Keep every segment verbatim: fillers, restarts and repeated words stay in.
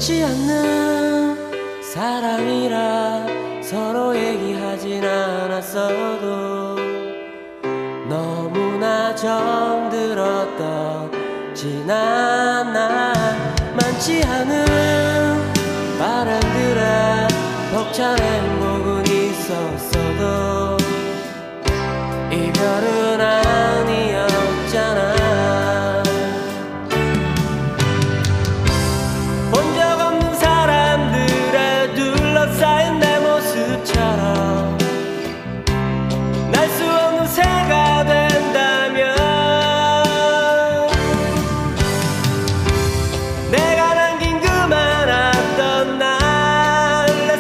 많지 않는 사랑이라 서로 얘기하진 않았어도 너무나 정들었던 지난 날 많지 않은 바람들에 벅찬 행복은 있었어도 이별은 아니었잖아. 본 적 없는 사람들에 둘러싸인 내 모습처럼 날 수 없는 새가 된다면 내가 남긴 그 많았던 날 내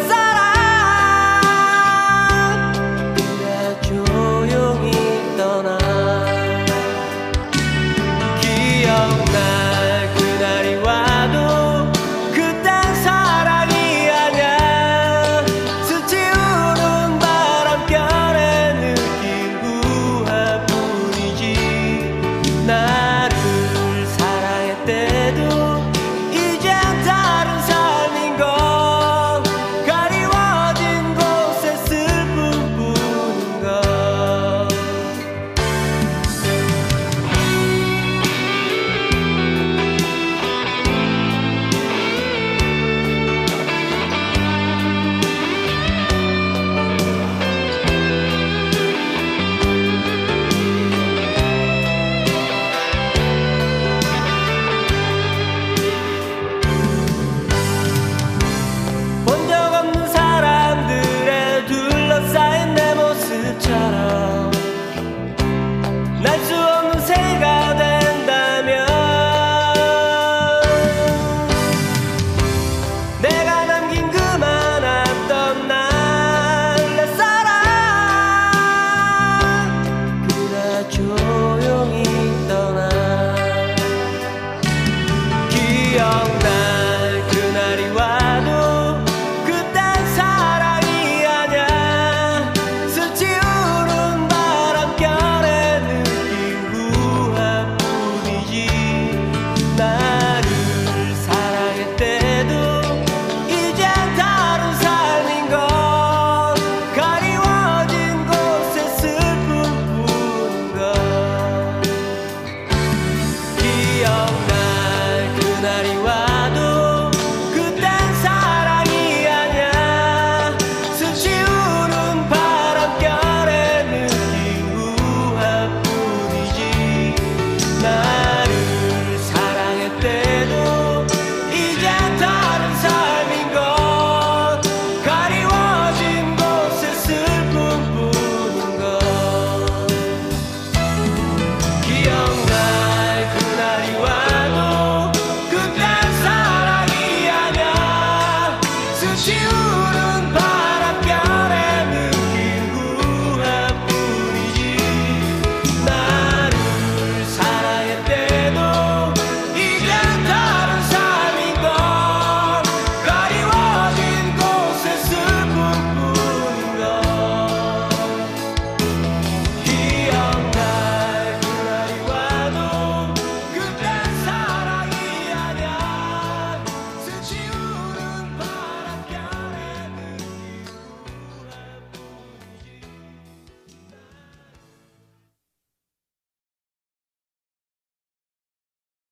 사랑 그래 조용히 떠나. 기억날 그날이 와도 그땐 사랑이 아냐. 스치우는 바람결에 느낀 후회뿐이지. 나를 사랑했대도 이젠 다른 삶인 건 가리워진 곳에 슬픔뿐인 걸. 본 적 없는 사람들에 둘러싸인 내 모습처럼 날 수 없는 새가 된다면 내가 남긴 그 많았던 날 내 사랑 그래 조용히 떠나. 기억날 그날이 와도 그땐 사랑이 아냐. 스치우는 바람결에 느낀 후회뿐이지. 나를 사랑했대도 이젠 다른 삶인 건 가리워진 곳에 슬픔뿐인 걸. 기억날 그날이 와도 그땐 사랑이 아냐. 스치우는 바람결에 느낀 후회뿐이지. 나를 사랑했대도 이젠 다른 삶인 건 가리워진 곳에 슬픔뿐인 걸. 기억날 그날이 와도 그땐 사랑이 아냐. 스치우